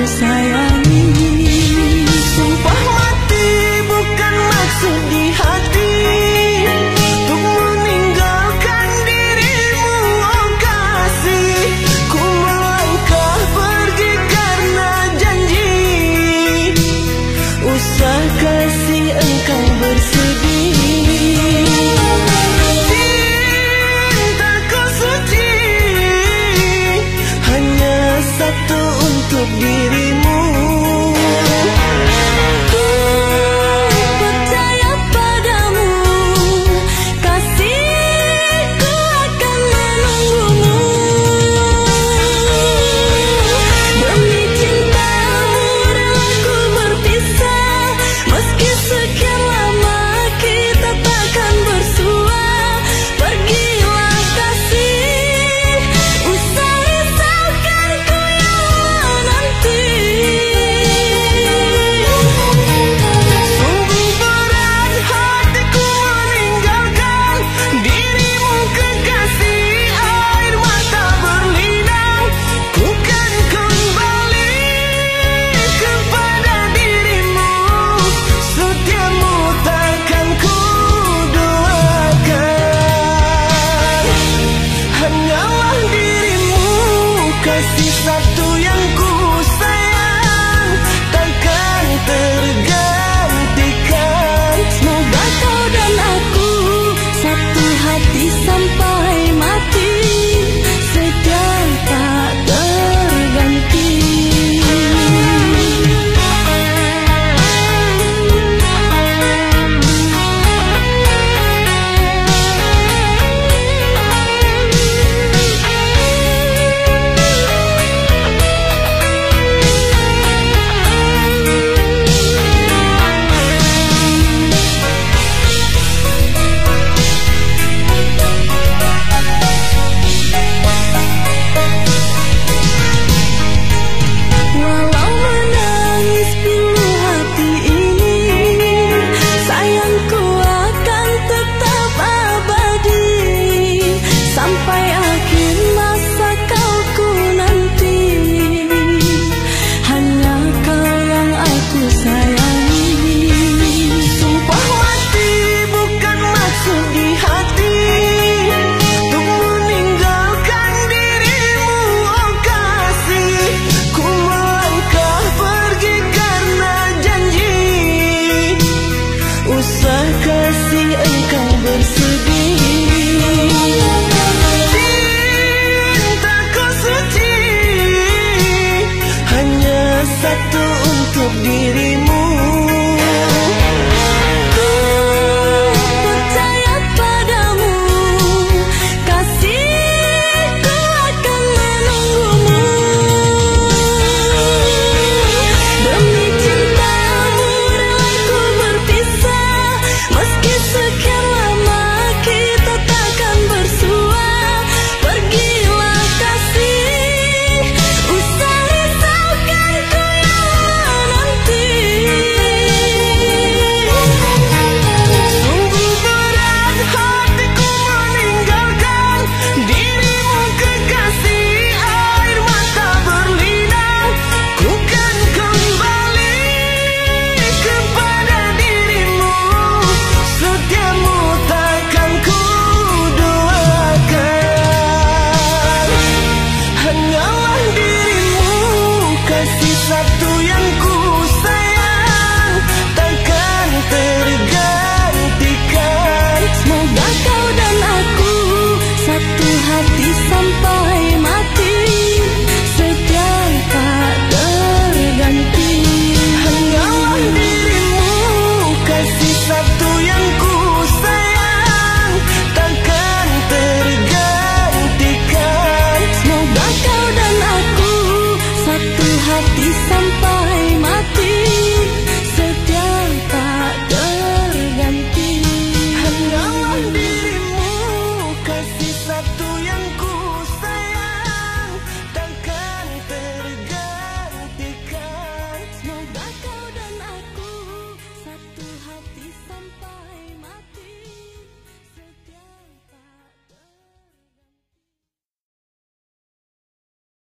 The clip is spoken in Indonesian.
sayangi. Sumpah mati bukan maksud di hati untuk meninggalkan dirimu, oh kasih. Ku melangkah pergi karena janji, usah kasih engkau bersedih. Cintaku suci hanya satu untuk dirimu. Ku percaya padamu, kasihku akan menunggumu. Demi cintamu relaku berpisah, meski sekian lama kita takkan bersua. Pergilah kasih, usah risaukan ku yang menanti. Sungguh berat hatiku meninggalkan dirimu kekasih. Air mata berlinang, ku kan kembali kepada dirimu. Setiamu takkan ku duakan, hanyalah dirimu kasih satu